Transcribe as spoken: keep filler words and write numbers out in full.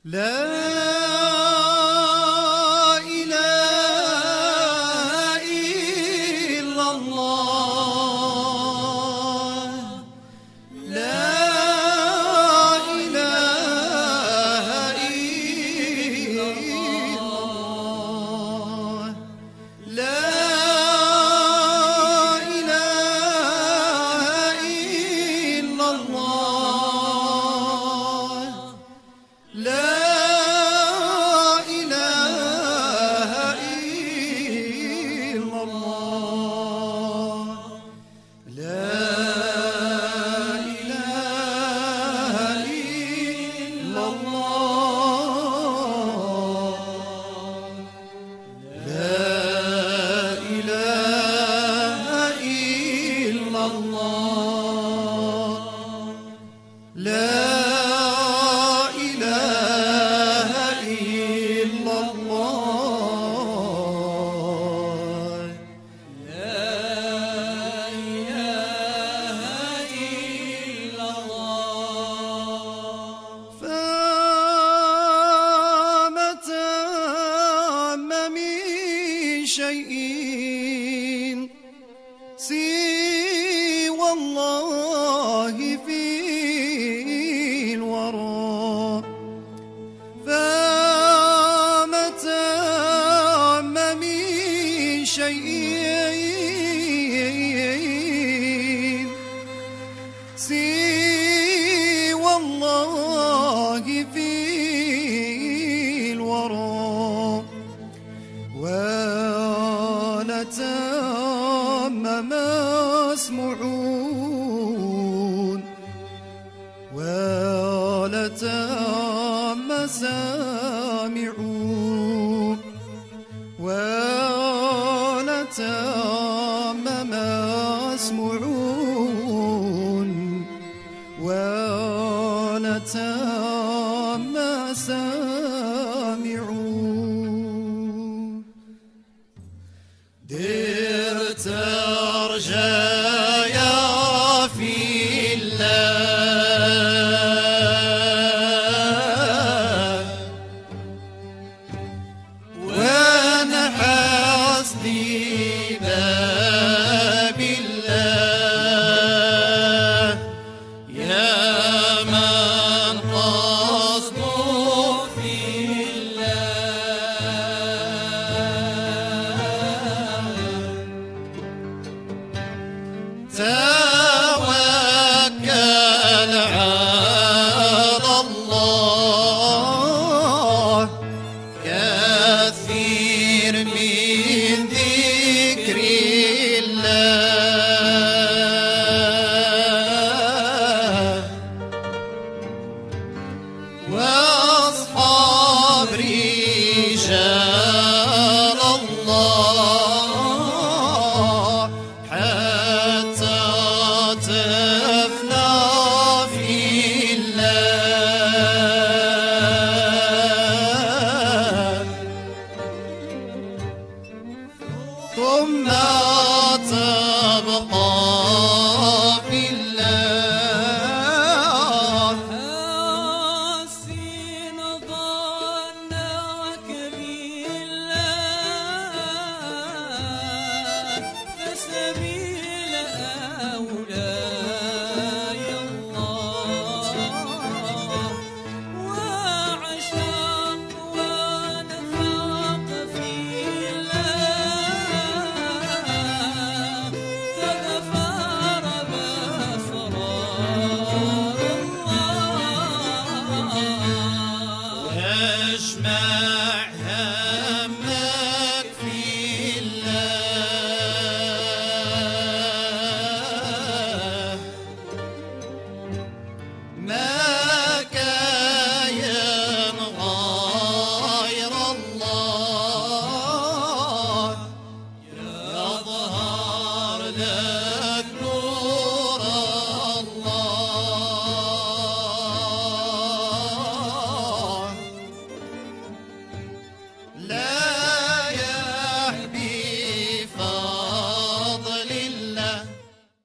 شيء سوى الله في الورى، فما تم من شيء سوى الله في الورى، ولا تم مسموعون ولا تم سامعون ولا تم مسموعون ولا تم سامعون. درت رجايا في الله، وانا حسدي باب الله، يا من قصده في توكل على الله، كثير من ذكر الله، واصحاب رجال الله، حتى تفنى في الله، ثم تبقى في الله. حسن ظنك بالله، فسبيل أولاي الله، وعشق ونفاق في الله، تغفر بأسرار الله، واجمع همك في الله، ما كاين غير الله، يظهر لك